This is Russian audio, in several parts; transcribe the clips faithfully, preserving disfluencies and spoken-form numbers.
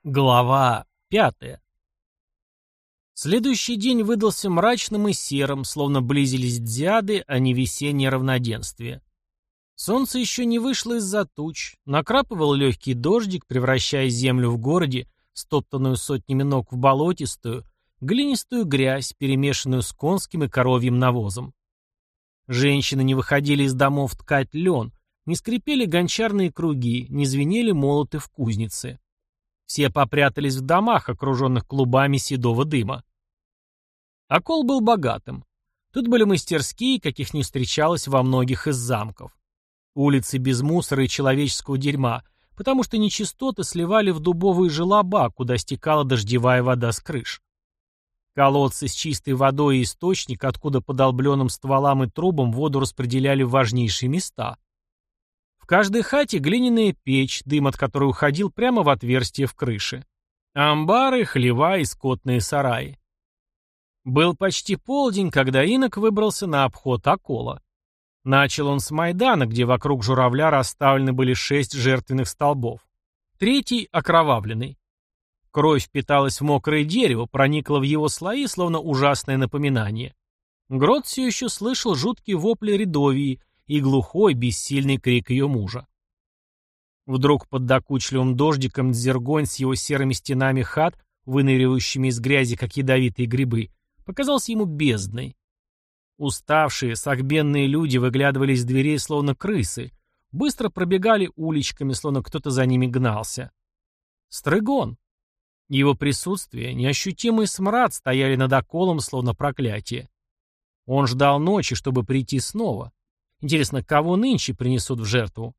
Глава пятая. Следующий день выдался мрачным и серым, словно близились дзиады, а не весеннее равноденствие. Солнце еще не вышло из-за туч, накрапывал легкий дождик, превращая землю в городе, стоптанную сотнями ног в болотистую, глинистую грязь, перемешанную с конским и коровьим навозом. Женщины не выходили из домов ткать лен, не скрипели гончарные круги, не звенели молоты в кузнице. Все попрятались в домах, окруженных клубами седого дыма. Окол был богатым. Тут были мастерские, каких не встречалось во многих из замков. Улицы без мусора и человеческого дерьма, потому что нечистоты сливали в дубовые желоба, куда стекала дождевая вода с крыш. Колодцы с чистой водой и источник, откуда по долбленным стволам и трубам воду распределяли в важнейшие места. В каждой хате глиняная печь, дым от которой уходил прямо в отверстие в крыше. Амбары, хлева и скотные сараи. Был почти полдень, когда инок выбрался на обход окола. Начал он с Майдана, где вокруг журавля расставлены были шесть жертвенных столбов. Третий — окровавленный. Кровь впиталась в мокрое дерево, проникла в его слои, словно ужасное напоминание. Грот все еще слышал жуткие вопли Редовии и глухой, бессильный крик ее мужа. Вдруг под докучливым дождиком Дзергонь с его серыми стенами хат, выныривающими из грязи, как ядовитые грибы, показался ему бездной. Уставшие, согбенные люди выглядывали из дверей, словно крысы, быстро пробегали уличками, словно кто-то за ними гнался. Стрыгон. Его присутствие, неощутимый смрад стояли над околом, словно проклятие. Он ждал ночи, чтобы прийти снова. Интересно, кого нынче принесут в жертву?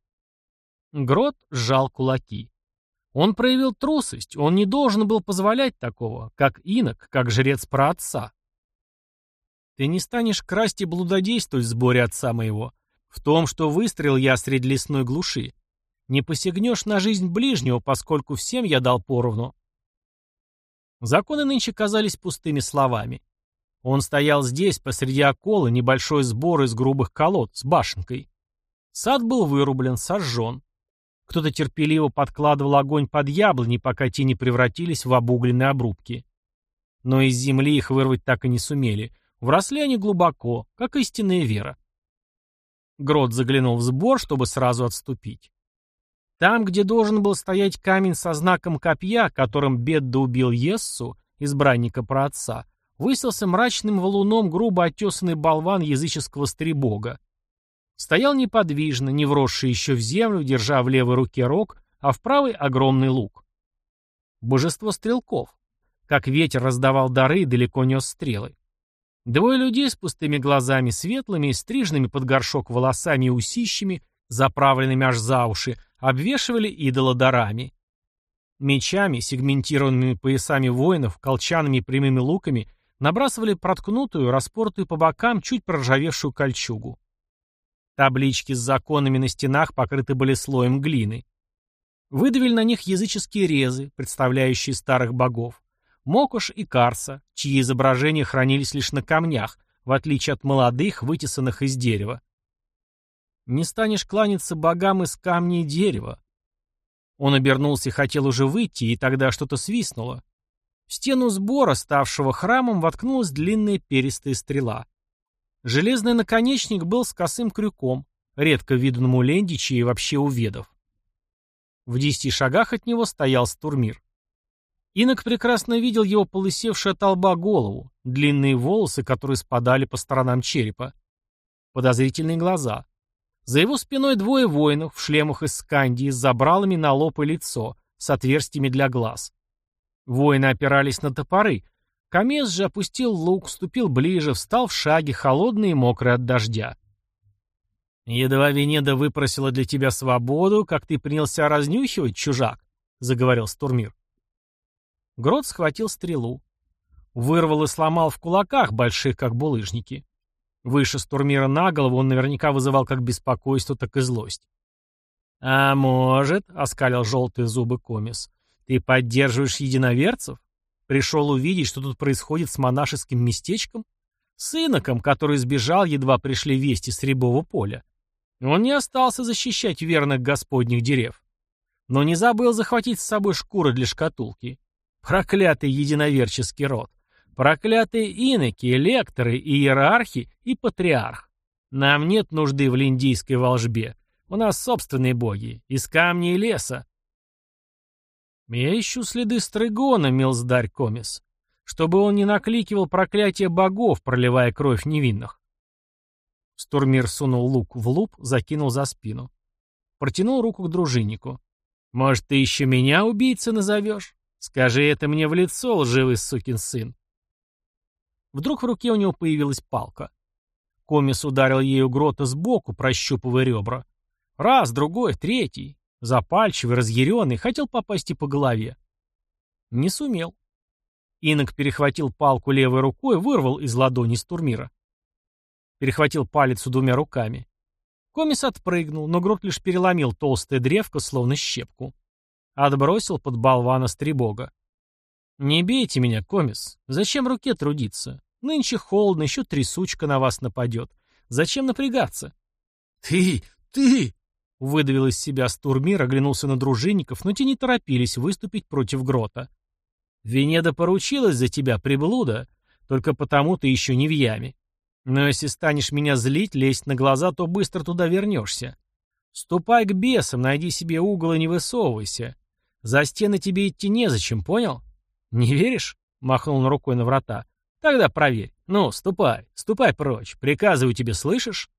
Грот сжал кулаки. Он проявил трусость, он не должен был позволять такого, как инок, как жрец праотца. Ты не станешь красть и блудодействовать в сборе отца моего, в том, что выстрелил я среди лесной глуши. Не посягнешь на жизнь ближнего, поскольку всем я дал поровну. Законы нынче казались пустыми словами. Он стоял здесь, посреди окола, небольшой сбор из грубых колод, с башенкой. Сад был вырублен, сожжен. Кто-то терпеливо подкладывал огонь под яблони, пока те не превратились в обугленные обрубки. Но из земли их вырвать так и не сумели. Вросли они глубоко, как истинная вера. Грот заглянул в сбор, чтобы сразу отступить. Там, где должен был стоять камень со знаком копья, которым Бедда убил Ессу, избранника праотца, высился мрачным валуном грубо оттесанный болван языческого стребога. Стоял неподвижно, не вросший еще в землю, держа в левой руке рог, а в правой — огромный лук. Божество стрелков. Как ветер раздавал дары и далеко нес стрелы. Двое людей с пустыми глазами, светлыми, стриженными под горшок волосами и усищами, заправленными аж за уши, обвешивали идола дарами. Мечами, сегментированными поясами воинов, колчанами и прямыми луками набрасывали проткнутую, распортую по бокам, чуть проржавевшую кольчугу. Таблички с законами на стенах покрыты были слоем глины. Выдавили на них языческие резы, представляющие старых богов, Мокош и Карса, чьи изображения хранились лишь на камнях, в отличие от молодых, вытесанных из дерева. Не станешь кланяться богам из камня и дерева. Он обернулся и хотел уже выйти, и тогда что-то свистнуло. В стену сбора, ставшего храмом, воткнулась длинная перистая стрела. Железный наконечник был с косым крюком, редко видному у лендичей и вообще у ведов. В десяти шагах от него стоял Стурмир. Инок прекрасно видел его полысевшую от лба голову, длинные волосы, которые спадали по сторонам черепа. Подозрительные глаза. За его спиной двое воинов в шлемах из скандии с забралами на лоб и лицо, с отверстиями для глаз. Воины опирались на топоры. Камес же опустил лук, вступил ближе, встал в шаге, холодный и мокрый от дождя. «Едва Венеда выпросила для тебя свободу, как ты принялся разнюхивать, чужак», — заговорил Стурмир. Грот схватил стрелу. Вырвал и сломал в кулаках, больших как булыжники. Выше Стурмира на голову он наверняка вызывал как беспокойство, так и злость. «А может, — оскалил желтые зубы Комис, — ты поддерживаешь единоверцев? Пришел увидеть, что тут происходит с монашеским местечком? С иноком, который сбежал, едва пришли вести с Рябого поля. Он не остался защищать верных господних дерев. Но не забыл захватить с собой шкуры для шкатулки. Проклятый единоверческий род. Проклятые иноки, лекторы, иерархи и патриарх. Нам нет нужды в линдийской волжбе. У нас собственные боги, из камня и леса. Я ищу следы Стрыгона, милздарь Комис, чтобы он не накликивал проклятие богов, проливая кровь невинных. Стурмир сунул лук в луп, закинул за спину. Протянул руку к дружиннику. «Может, ты еще меня убийцей назовешь? Скажи это мне в лицо, лживый сукин сын». Вдруг в руке у него появилась палка. Комис ударил ею Грота сбоку, прощупывая ребра. Раз, другой, третий. Запальчивый, разъяренный, хотел попасть и по голове. Не сумел. Инок перехватил палку левой рукой, вырвал из ладони Стурмира. Перехватил палец двумя руками. Комис отпрыгнул, но Грот лишь переломил толстое древко, словно щепку. Отбросил под болвана стребога. «Не бейте меня, Комис. Зачем руке трудиться? Нынче холодно, еще трясучка на вас нападет. Зачем напрягаться?» «Ты! Ты!» — выдавил из себя Стурмир, оглянулся на дружинников, но те не торопились выступить против Грота. «Венеда поручилась за тебя, приблуда, только потому ты еще не в яме. Но если станешь меня злить, лезть на глаза, то быстро туда вернешься. Ступай к бесам, найди себе угол и не высовывайся. За стены тебе идти незачем, понял? Не веришь?» — махнул он рукой на врата. «Тогда проверь. Ну, ступай, ступай прочь. Приказываю тебе, слышишь?»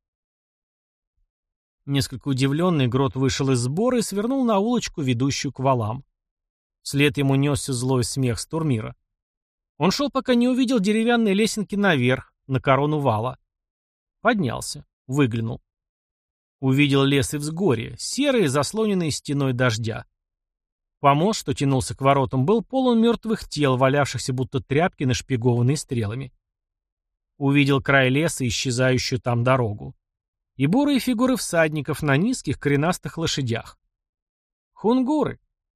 Несколько удивленный, Грот вышел из сбора и свернул на улочку, ведущую к валам. Вслед ему несся злой смех Стурмира. Он шел, пока не увидел деревянные лесенки наверх, на корону вала. Поднялся, выглянул. Увидел лес и взгорье, серые, заслоненные стеной дождя. Помост, что тянулся к воротам, был полон мертвых тел, валявшихся будто тряпки, нашпигованные стрелами. Увидел край леса, исчезающую там дорогу. И бурые фигуры всадников на низких коренастых лошадях. Хунгуры.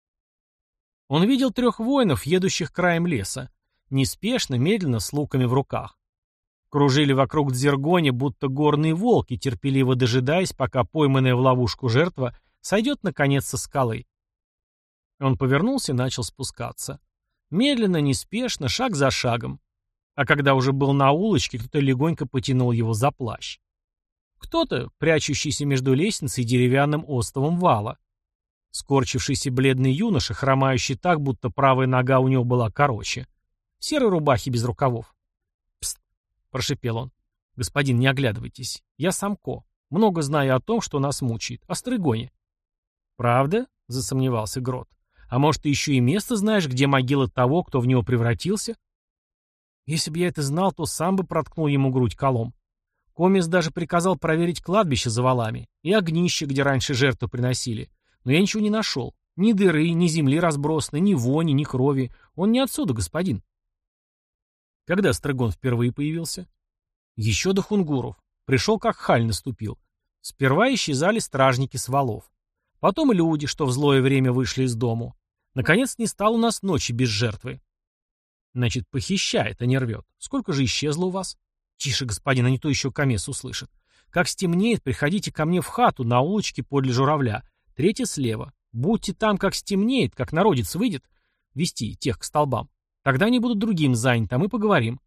Он видел трех воинов, едущих краем леса, неспешно, медленно, с луками в руках. Кружили вокруг Дзергони, будто горные волки, терпеливо дожидаясь, пока пойманная в ловушку жертва сойдет наконец со скалы. Он повернулся и начал спускаться. Медленно, неспешно, шаг за шагом. А когда уже был на улочке, кто-то легонько потянул его за плащ. Кто-то, прячущийся между лестницей и деревянным остовом вала. Скорчившийся бледный юноша, хромающий так, будто правая нога у него была короче. В серой рубахе без рукавов. «Пст!» — прошипел он. «Господин, не оглядывайтесь. Я Самко. Много знаю о том, что нас мучает. О Стрыгоне». «Правда?» — засомневался Грот. «А может, ты еще и место знаешь, где могила того, кто в него превратился?» «Если бы я это знал, то сам бы проткнул ему грудь колом. Комис даже приказал проверить кладбище за валами и огнище, где раньше жертву приносили. Но я ничего не нашел. Ни дыры, ни земли разбросаны, ни вони, ни крови. Он не отсюда, господин». Когда Стрыгон впервые появился? Еще до хунгуров. Пришел, как халь наступил. Сперва исчезали стражники с валов. Потом люди, что в злое время вышли из дому. Наконец, не стало у нас ночи без жертвы. Значит, похищает, а не рвет. Сколько же исчезло у вас? Тише, господин, а не то еще Комес услышит. Как стемнеет, приходите ко мне в хату на улочке подле журавля. Третья слева. Будьте там, как стемнеет, как народец выйдет, вести тех к столбам. Тогда они будут другим заняты, а мы поговорим.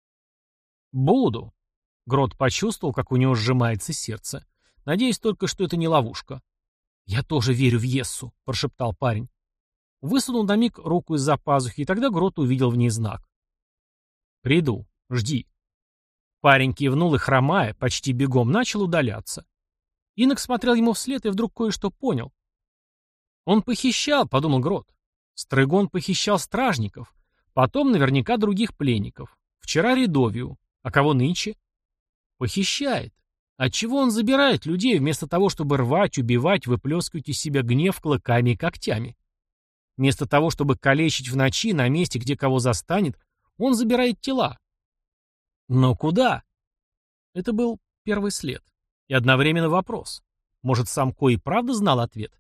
Буду. Грот почувствовал, как у него сжимается сердце. Надеюсь только, что это не ловушка. Я тоже верю в Ессу, прошептал парень. Высунул на миг руку из-за пазухи, и тогда Грот увидел в ней знак. Приду. Жди. Парень кивнул и, хромая, почти бегом, начал удаляться. Инок смотрел ему вслед и вдруг кое-что понял. Он похищал, подумал Грот. Стрыгон похищал стражников, потом наверняка других пленников. Вчера Редовию, а кого нынче? Похищает. Отчего он забирает людей, вместо того, чтобы рвать, убивать, выплескивать из себя гнев клыками и когтями? Вместо того, чтобы калечить в ночи на месте, где кого застанет, он забирает тела. Но куда? Это был первый след. И одновременно вопрос. Может, Самко и правда знал ответ?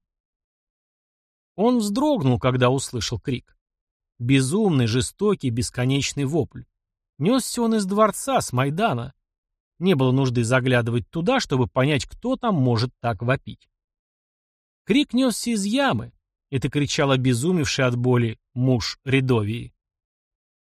Он вздрогнул, когда услышал крик. Безумный, жестокий, бесконечный вопль. Несся он из дворца, с Майдана. Не было нужды заглядывать туда, чтобы понять, кто там может так вопить. Крик несся из ямы. Это кричал обезумевший от боли муж Редовии.